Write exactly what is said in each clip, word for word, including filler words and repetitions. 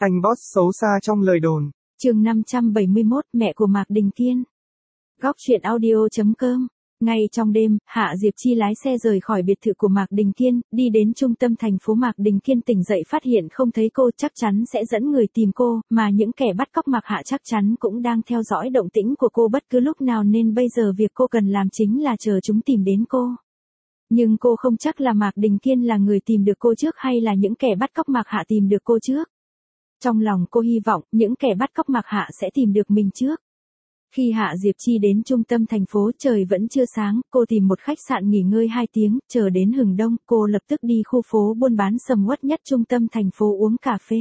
Anh boss xấu xa trong lời đồn. Chương năm trăm bảy mươi mốt, mẹ của Mạc Đình Kiên. Góc truyện audio chấm com. Ngay trong đêm, Hạ Diệp Chi lái xe rời khỏi biệt thự của Mạc Đình Kiên, đi đến trung tâm thành phố. Mạc Đình Kiên tỉnh dậy phát hiện không thấy cô, chắc chắn sẽ dẫn người tìm cô, mà những kẻ bắt cóc Mạc Hạ chắc chắn cũng đang theo dõi động tĩnh của cô bất cứ lúc nào, nên bây giờ việc cô cần làm chính là chờ chúng tìm đến cô. Nhưng cô không chắc là Mạc Đình Kiên là người tìm được cô trước hay là những kẻ bắt cóc Mạc Hạ tìm được cô trước. Trong lòng cô hy vọng những kẻ bắt cóc Mạc Hạ sẽ tìm được mình trước. Khi Hạ Diệp Chi đến trung tâm thành phố, trời vẫn chưa sáng, cô tìm một khách sạn nghỉ ngơi hai tiếng, chờ đến hừng đông, cô lập tức đi khu phố buôn bán sầm uất nhất trung tâm thành phố uống cà phê.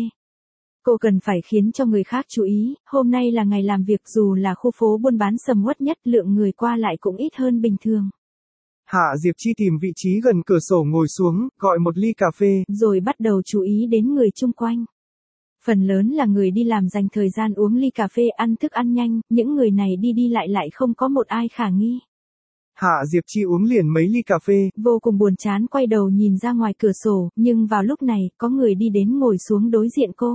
Cô cần phải khiến cho người khác chú ý, hôm nay là ngày làm việc, dù là khu phố buôn bán sầm uất nhất, lượng người qua lại cũng ít hơn bình thường. Hạ Diệp Chi tìm vị trí gần cửa sổ ngồi xuống, gọi một ly cà phê, rồi bắt đầu chú ý đến người chung quanh. Phần lớn là người đi làm dành thời gian uống ly cà phê, ăn thức ăn nhanh, những người này đi đi lại lại không có một ai khả nghi. Hạ Diệp Chi uống liền mấy ly cà phê, vô cùng buồn chán quay đầu nhìn ra ngoài cửa sổ, nhưng vào lúc này, có người đi đến ngồi xuống đối diện cô.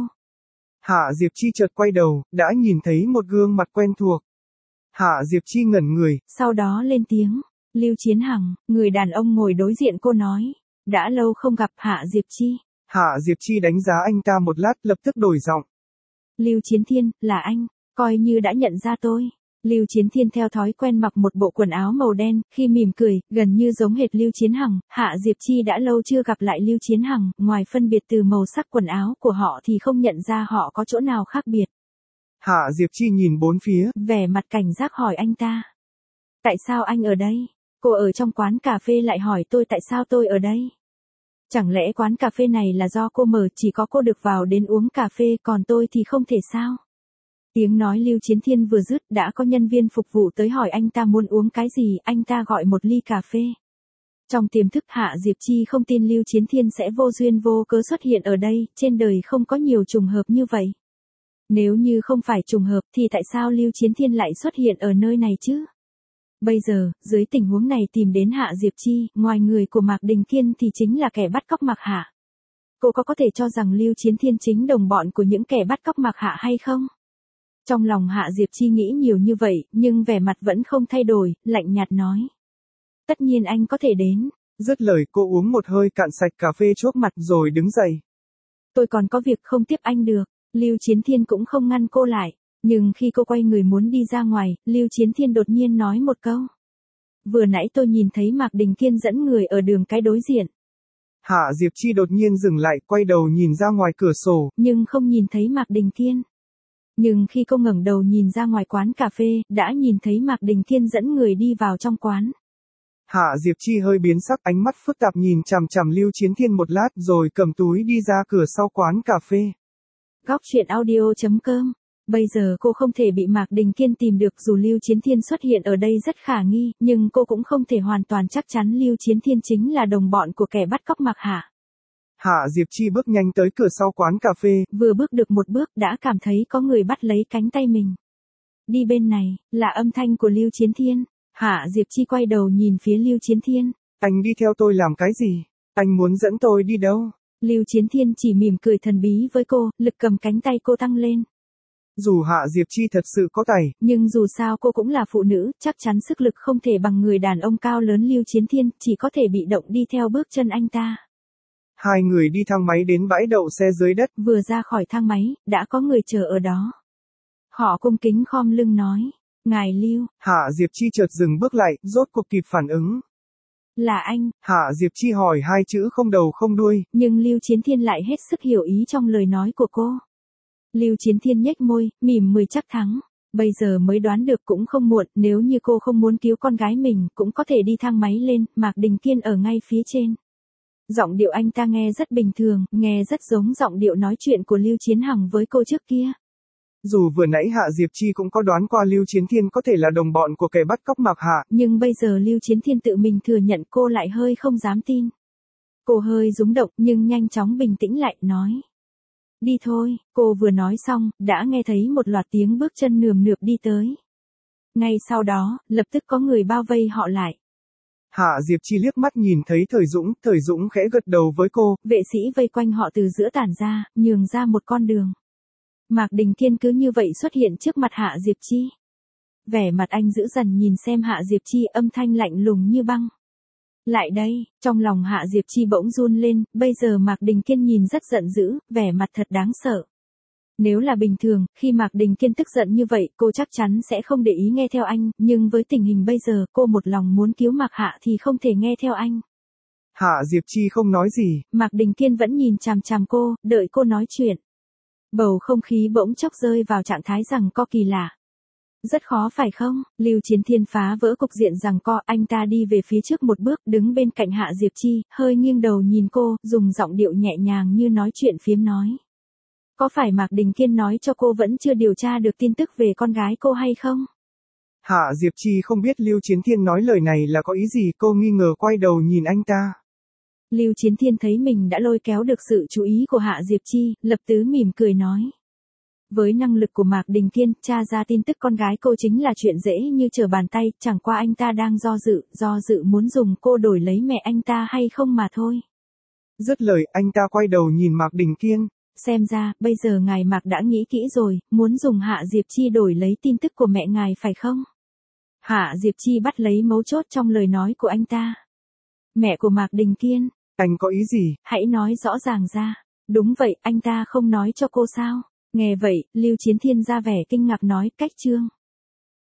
Hạ Diệp Chi chợt quay đầu, đã nhìn thấy một gương mặt quen thuộc. Hạ Diệp Chi ngẩn người, sau đó lên tiếng, Lưu Chiến Hằng, người đàn ông ngồi đối diện cô nói, đã lâu không gặp Hạ Diệp Chi. Hạ Diệp Chi đánh giá anh ta một lát, lập tức đổi giọng. Lưu Chiến Thiên, là anh, coi như đã nhận ra tôi. Lưu Chiến Thiên theo thói quen mặc một bộ quần áo màu đen, khi mỉm cười, gần như giống hệt Lưu Chiến Hằng. Hạ Diệp Chi đã lâu chưa gặp lại Lưu Chiến Hằng, ngoài phân biệt từ màu sắc quần áo của họ thì không nhận ra họ có chỗ nào khác biệt. Hạ Diệp Chi nhìn bốn phía, vẻ mặt cảnh giác hỏi anh ta. Tại sao anh ở đây? Cô ở trong quán cà phê lại hỏi tôi tại sao tôi ở đây? Chẳng lẽ quán cà phê này là do cô mở, chỉ có cô được vào đến uống cà phê, còn tôi thì không thể sao? Tiếng nói Lưu Chiến Thiên vừa dứt, đã có nhân viên phục vụ tới hỏi anh ta muốn uống cái gì, anh ta gọi một ly cà phê. Trong tiềm thức, Hạ Diệp Chi không tin Lưu Chiến Thiên sẽ vô duyên vô cớ xuất hiện ở đây, trên đời không có nhiều trùng hợp như vậy. Nếu như không phải trùng hợp thì tại sao Lưu Chiến Thiên lại xuất hiện ở nơi này chứ? Bây giờ, dưới tình huống này tìm đến Hạ Diệp Chi, ngoài người của Mạc Đình Kiên thì chính là kẻ bắt cóc Mạc Hạ. Cô có có thể cho rằng Lưu Chiến Thiên chính đồng bọn của những kẻ bắt cóc Mạc Hạ hay không? Trong lòng Hạ Diệp Chi nghĩ nhiều như vậy, nhưng vẻ mặt vẫn không thay đổi, lạnh nhạt nói. Tất nhiên anh có thể đến. Dứt lời cô uống một hơi cạn sạch cà phê chốt mặt rồi đứng dậy. Tôi còn có việc không tiếp anh được. Lưu Chiến Thiên cũng không ngăn cô lại. Nhưng khi cô quay người muốn đi ra ngoài, Lưu Chiến Thiên đột nhiên nói một câu. Vừa nãy tôi nhìn thấy Mạc Đình Kiên dẫn người ở đường cái đối diện. Hạ Diệp Chi đột nhiên dừng lại, quay đầu nhìn ra ngoài cửa sổ. Nhưng không nhìn thấy Mạc Đình Kiên. Nhưng khi cô ngẩng đầu nhìn ra ngoài quán cà phê, đã nhìn thấy Mạc Đình Kiên dẫn người đi vào trong quán. Hạ Diệp Chi hơi biến sắc, ánh mắt phức tạp nhìn chằm chằm Lưu Chiến Thiên một lát rồi cầm túi đi ra cửa sau quán cà phê. Góc truyện audio chấm com. Bây giờ cô không thể bị Mạc Đình Kiên tìm được, dù Lưu Chiến Thiên xuất hiện ở đây rất khả nghi, nhưng cô cũng không thể hoàn toàn chắc chắn Lưu Chiến Thiên chính là đồng bọn của kẻ bắt cóc Mạc Hạ. Hạ Diệp Chi bước nhanh tới cửa sau quán cà phê, vừa bước được một bước đã cảm thấy có người bắt lấy cánh tay mình. Đi bên này, là âm thanh của Lưu Chiến Thiên. Hạ Diệp Chi quay đầu nhìn phía Lưu Chiến Thiên. Anh đi theo tôi làm cái gì? Anh muốn dẫn tôi đi đâu? Lưu Chiến Thiên chỉ mỉm cười thần bí với cô, lực cầm cánh tay cô tăng lên. Dù Hạ Diệp Chi thật sự có tài, nhưng dù sao cô cũng là phụ nữ, chắc chắn sức lực không thể bằng người đàn ông cao lớn Lưu Chiến Thiên, chỉ có thể bị động đi theo bước chân anh ta. Hai người đi thang máy đến bãi đậu xe dưới đất. Vừa ra khỏi thang máy, đã có người chờ ở đó. Họ cung kính khom lưng nói, ngài Lưu. Hạ Diệp Chi chợt dừng bước lại, rốt cuộc kịp phản ứng. Là anh. Hạ Diệp Chi hỏi hai chữ không đầu không đuôi. Nhưng Lưu Chiến Thiên lại hết sức hiểu ý trong lời nói của cô. Lưu Chiến Thiên nhếch môi, mỉm mười chắc thắng. Bây giờ mới đoán được cũng không muộn, nếu như cô không muốn cứu con gái mình, cũng có thể đi thang máy lên, Mạc Đình Kiên ở ngay phía trên. Giọng điệu anh ta nghe rất bình thường, nghe rất giống giọng điệu nói chuyện của Lưu Chiến Hằng với cô trước kia. Dù vừa nãy Hạ Diệp Chi cũng có đoán qua Lưu Chiến Thiên có thể là đồng bọn của kẻ bắt cóc Mạc Hạ. Nhưng bây giờ Lưu Chiến Thiên tự mình thừa nhận, cô lại hơi không dám tin. Cô hơi rúng động nhưng nhanh chóng bình tĩnh lại, nói. Đi thôi, cô vừa nói xong, đã nghe thấy một loạt tiếng bước chân nườm nượp đi tới. Ngay sau đó, lập tức có người bao vây họ lại. Hạ Diệp Chi liếc mắt nhìn thấy Thời Dũng, Thời Dũng khẽ gật đầu với cô. Vệ sĩ vây quanh họ từ giữa tản ra, nhường ra một con đường. Mạc Đình Thiên cứ như vậy xuất hiện trước mặt Hạ Diệp Chi. Vẻ mặt anh dữ dằn nhìn xem Hạ Diệp Chi, âm thanh lạnh lùng như băng. Lại đây, trong lòng Hạ Diệp Chi bỗng run lên, bây giờ Mạc Đình Kiên nhìn rất giận dữ, vẻ mặt thật đáng sợ. Nếu là bình thường, khi Mạc Đình Kiên tức giận như vậy, cô chắc chắn sẽ không để ý nghe theo anh, nhưng với tình hình bây giờ, cô một lòng muốn cứu Mạc Hạ thì không thể nghe theo anh. Hạ Diệp Chi không nói gì. Mạc Đình Kiên vẫn nhìn chằm chằm cô, đợi cô nói chuyện. Bầu không khí bỗng chốc rơi vào trạng thái rằng co kỳ lạ. Rất khó phải không? Lưu Chiến Thiên phá vỡ cục diện rằng co, anh ta đi về phía trước một bước, đứng bên cạnh Hạ Diệp Chi, hơi nghiêng đầu nhìn cô, dùng giọng điệu nhẹ nhàng như nói chuyện phiếm nói. Có phải Mạc Đình Kiên nói cho cô vẫn chưa điều tra được tin tức về con gái cô hay không? Hạ Diệp Chi không biết Lưu Chiến Thiên nói lời này là có ý gì, cô nghi ngờ quay đầu nhìn anh ta. Lưu Chiến Thiên thấy mình đã lôi kéo được sự chú ý của Hạ Diệp Chi, lập tức mỉm cười nói. Với năng lực của Mạc Đình Kiên, tra ra tin tức con gái cô chính là chuyện dễ như trở bàn tay, chẳng qua anh ta đang do dự, do dự muốn dùng cô đổi lấy mẹ anh ta hay không mà thôi. Dứt lời, anh ta quay đầu nhìn Mạc Đình Kiên. Xem ra, bây giờ ngài Mạc đã nghĩ kỹ rồi, muốn dùng Hạ Diệp Chi đổi lấy tin tức của mẹ ngài phải không? Hạ Diệp Chi bắt lấy mấu chốt trong lời nói của anh ta. Mẹ của Mạc Đình Kiên. Anh có ý gì? Hãy nói rõ ràng ra. Đúng vậy, anh ta không nói cho cô sao? Nghe vậy, Lưu Chiến Thiên ra vẻ kinh ngạc nói, cách trương.